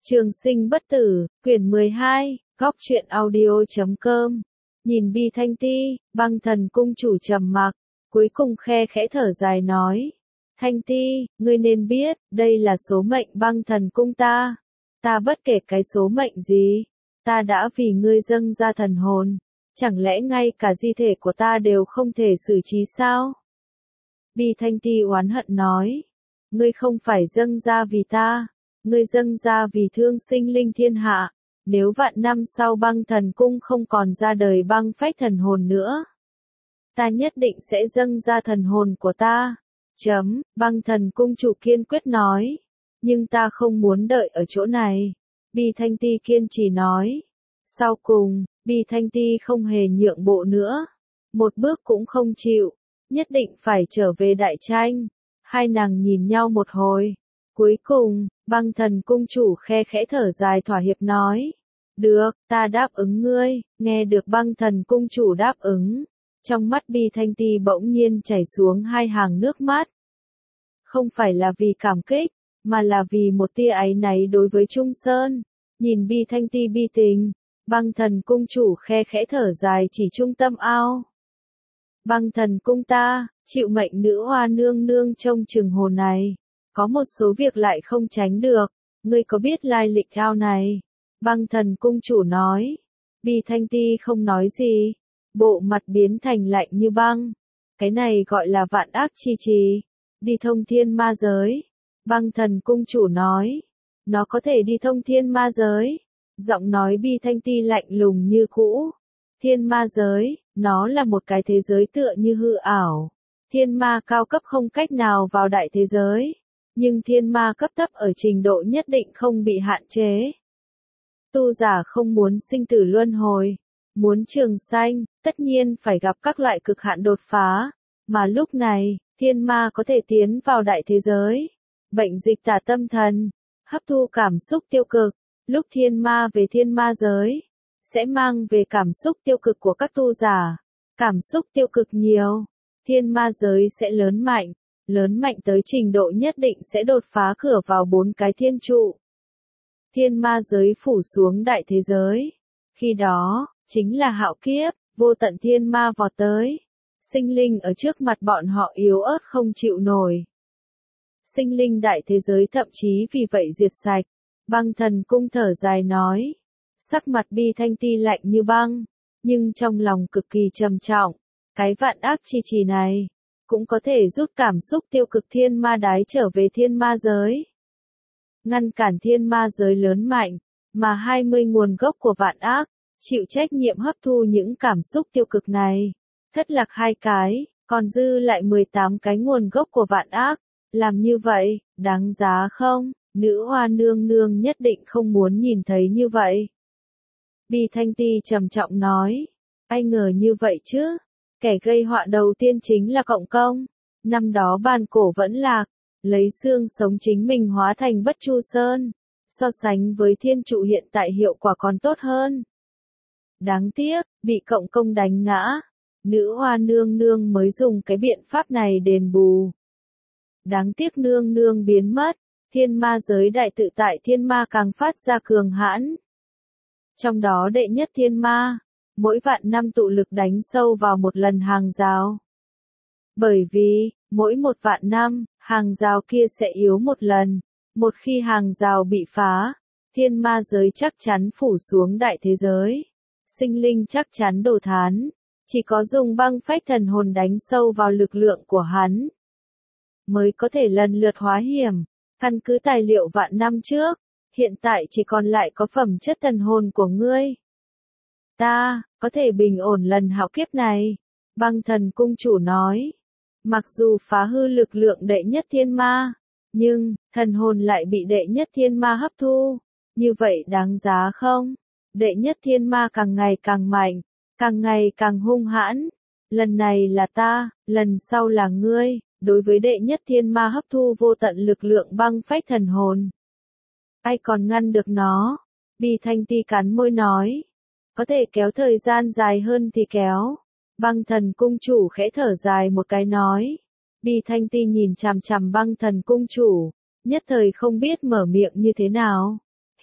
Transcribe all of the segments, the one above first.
Trường sinh bất tử, quyển 12, góc truyện audio.com. Nhìn Bi Thanh Ti, Băng Thần cung chủ trầm mặc, cuối cùng khe khẽ thở dài nói. Thanh Ti, ngươi nên biết, đây là số mệnh Băng Thần cung ta. Ta bất kể cái số mệnh gì, ta đã vì ngươi dâng ra thần hồn. Chẳng lẽ ngay cả di thể của ta đều không thể xử trí sao? Bi Thanh Ti oán hận nói. Ngươi không phải dâng ra vì ta. Ngươi dâng ra vì thương sinh linh thiên hạ, nếu vạn năm sau Băng Thần cung không còn ra đời băng phách thần hồn nữa, ta nhất định sẽ dâng ra thần hồn của ta. Băng Thần cung chủ kiên quyết nói, nhưng ta không muốn đợi ở chỗ này. Bi Thanh Ti kiên trì nói. Sau cùng, Bi Thanh Ti không hề nhượng bộ nữa, một bước cũng không chịu, nhất định phải trở về đại tranh. Hai nàng nhìn nhau một hồi. Cuối cùng, Băng Thần cung chủ khe khẽ thở dài thỏa hiệp nói. Được, ta đáp ứng ngươi. Nghe được Băng Thần cung chủ đáp ứng, trong mắt Bi Thanh Ti bỗng nhiên chảy xuống hai hàng nước mắt. Không phải là vì cảm kích, mà là vì một tia áy náy đối với Trung Sơn. Nhìn Bi Thanh Ti bi tình, Băng Thần cung chủ khe khẽ thở dài chỉ trung tâm ao. Băng Thần cung ta, chịu mệnh nữ hoa nương nương trông chừng hồ này. Có một số việc lại không tránh được, ngươi có biết lai lịch ao này? Băng Thần cung chủ nói. Bi Thanh Ti không nói gì, bộ mặt biến thành lạnh như băng. Cái này gọi là vạn ác chi trì, đi thông thiên ma giới. Băng Thần cung chủ nói. Nó có thể đi thông thiên ma giới. Giọng nói Bi Thanh Ti lạnh lùng như cũ. Thiên ma giới, nó là một cái thế giới tựa như hư ảo. Thiên ma cao cấp không cách nào vào đại thế giới. Nhưng thiên ma cấp thấp ở trình độ nhất định không bị hạn chế. Tu giả không muốn sinh tử luân hồi, muốn trường sanh, tất nhiên phải gặp các loại cực hạn đột phá. Mà lúc này, thiên ma có thể tiến vào đại thế giới. Bệnh dịch tả tâm thần, hấp thu cảm xúc tiêu cực. Lúc thiên ma về thiên ma giới, sẽ mang về cảm xúc tiêu cực của các tu giả. Cảm xúc tiêu cực nhiều, thiên ma giới sẽ lớn mạnh tới trình độ nhất định sẽ đột phá cửa vào 4 cái thiên trụ. Thiên ma giới phủ xuống đại thế giới. Khi đó, chính là hạo kiếp, vô tận thiên ma vọt tới. Sinh linh ở trước mặt bọn họ yếu ớt không chịu nổi. Sinh linh đại thế giới thậm chí vì vậy diệt sạch. Băng Thần cung thở dài nói. Sắc mặt Bi Thanh Ti lạnh như băng, nhưng trong lòng cực kỳ trầm trọng. Cái vạn ác chi trì này cũng có thể rút cảm xúc tiêu cực thiên ma đái trở về thiên ma giới. Ngăn cản thiên ma giới lớn mạnh, mà 20 nguồn gốc của vạn ác, chịu trách nhiệm hấp thu những cảm xúc tiêu cực này. Thất lạc 2 cái, còn dư lại 18 cái nguồn gốc của vạn ác. Làm như vậy, đáng giá không? Nữ hoa nương nương nhất định không muốn nhìn thấy như vậy. Bi Thanh Ti trầm trọng nói. Ai ngờ như vậy chứ? Kẻ gây họa đầu tiên chính là Cộng Công. Năm đó bàn cổ vẫn lạc, lấy xương sống chính mình hóa thành Bất Chu Sơn. So sánh với thiên trụ hiện tại hiệu quả còn tốt hơn. Đáng tiếc, bị Cộng Công đánh ngã. Nữ hoa nương nương mới dùng cái biện pháp này đền bù. Đáng tiếc nương nương biến mất, thiên ma giới đại tự tại thiên ma càng phát ra cường hãn. Trong đó đệ nhất thiên ma, mỗi vạn năm tụ lực đánh sâu vào một lần hàng rào. Bởi vì, mỗi một vạn năm, hàng rào kia sẽ yếu một lần. Một khi hàng rào bị phá, thiên ma giới chắc chắn phủ xuống đại thế giới. Sinh linh chắc chắn đổ thán. Chỉ có dùng băng phách thần hồn đánh sâu vào lực lượng của hắn, mới có thể lần lượt hóa hiểm. Căn cứ tài liệu vạn năm trước, hiện tại chỉ còn lại có phẩm chất thần hồn của ngươi. Ta, có thể bình ổn lần hạo kiếp này. Băng Thần cung chủ nói. Mặc dù phá hư lực lượng đệ nhất thiên ma, nhưng, thần hồn lại bị đệ nhất thiên ma hấp thu. Như vậy đáng giá không? Đệ nhất thiên ma càng ngày càng mạnh, càng ngày càng hung hãn. Lần này là ta, lần sau là ngươi. Đối với đệ nhất thiên ma hấp thu vô tận lực lượng băng phách thần hồn, ai còn ngăn được nó? Bi Thanh Ti cắn môi nói. Có thể kéo thời gian dài hơn thì kéo. Băng Thần cung chủ khẽ thở dài một cái nói. Bi Thanh Ti nhìn chằm chằm Băng Thần cung chủ, nhất thời không biết mở miệng như thế nào.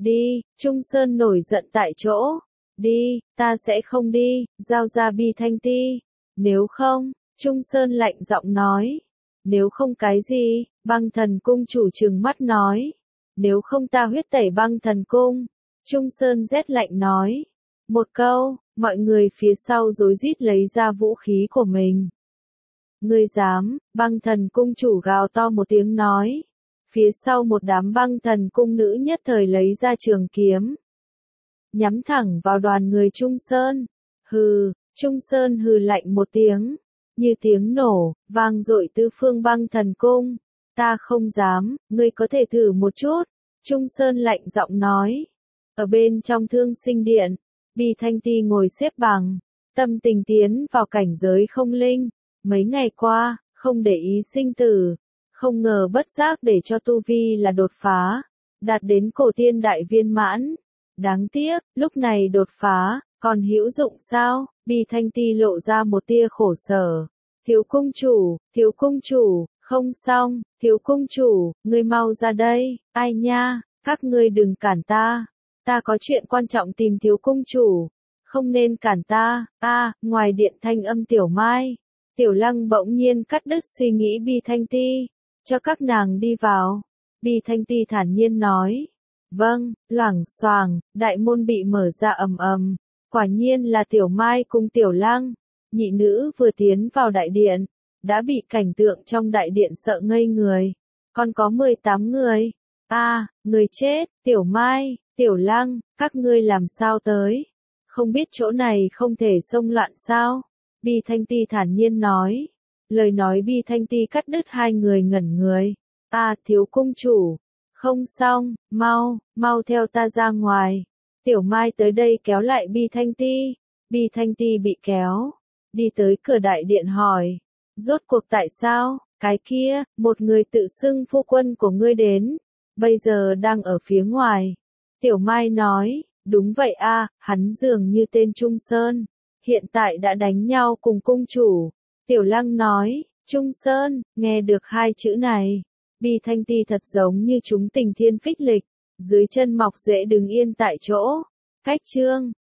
Đi, Trung Sơn nổi giận tại chỗ. Đi, ta sẽ không đi, giao ra Bi Thanh Ti. Nếu không, Trung Sơn lạnh giọng nói. Nếu không cái gì, Băng Thần Cung chủ trừng mắt nói. Nếu không ta huyết tẩy Băng Thần Cung. Trung Sơn rét lạnh nói. Một câu, mọi người phía sau rối rít lấy ra vũ khí của mình. Ngươi dám, Băng Thần Cung chủ gào to một tiếng nói. Phía sau một đám Băng Thần Cung nữ nhất thời lấy ra trường kiếm. Nhắm thẳng vào đoàn người Trung Sơn. Hừ, Trung Sơn hừ lạnh một tiếng. Như tiếng nổ, vang dội tứ phương Băng Thần Cung. Ta không dám, ngươi có thể thử một chút. Trung Sơn lạnh giọng nói. Ở bên trong Thương Sinh Điện, Bi Thanh Ti ngồi xếp bằng. Tâm tình tiến vào cảnh giới không linh. Mấy ngày qua, không để ý sinh tử. Không ngờ bất giác để cho tu vi là đột phá. Đạt đến cổ tiên đại viên mãn. Đáng tiếc, lúc này đột phá, còn hữu dụng sao? Bi Thanh Ti lộ ra một tia khổ sở. Thiếu cung chủ, không xong, thiếu cung chủ, ngươi mau ra đây, ai nha, các ngươi đừng cản ta. Ta có chuyện quan trọng tìm thiếu cung chủ. Không nên cản ta, ngoài điện thanh âm Tiểu Mai. Tiểu Lăng bỗng nhiên cắt đứt suy nghĩ Bi Thanh Ti. Cho các nàng đi vào. Bi Thanh Ti thản nhiên nói. Vâng, loảng xoảng, đại môn bị mở ra ầm ầm. Quả nhiên là Tiểu Mai cùng Tiểu Lăng. Nhị nữ vừa tiến vào đại điện, đã bị cảnh tượng trong đại điện sợ ngây người. Còn có 18 người. Người chết, Tiểu Mai, Tiểu Lăng, các ngươi làm sao tới? Không biết chỗ này không thể xông loạn sao? Bi Thanh Ti thản nhiên nói. Lời nói Bi Thanh Ti cắt đứt hai người ngẩn người. Thiếu cung chủ. Không xong, mau theo ta ra ngoài. Tiểu Mai tới đây kéo lại Bi Thanh Ti. Bi Thanh Ti bị kéo. Đi tới cửa đại điện hỏi. Rốt cuộc tại sao, cái kia, một người tự xưng phu quân của ngươi đến. Bây giờ đang ở phía ngoài. Tiểu Mai nói, đúng vậy hắn dường như tên Trung Sơn. Hiện tại đã đánh nhau cùng cung chủ. Tiểu Lăng nói, Trung Sơn, nghe được hai chữ này. Bi Thanh Ti thật giống như chúng tình thiên phích lịch. Dưới chân mọc rễ đứng yên tại chỗ. Cách chương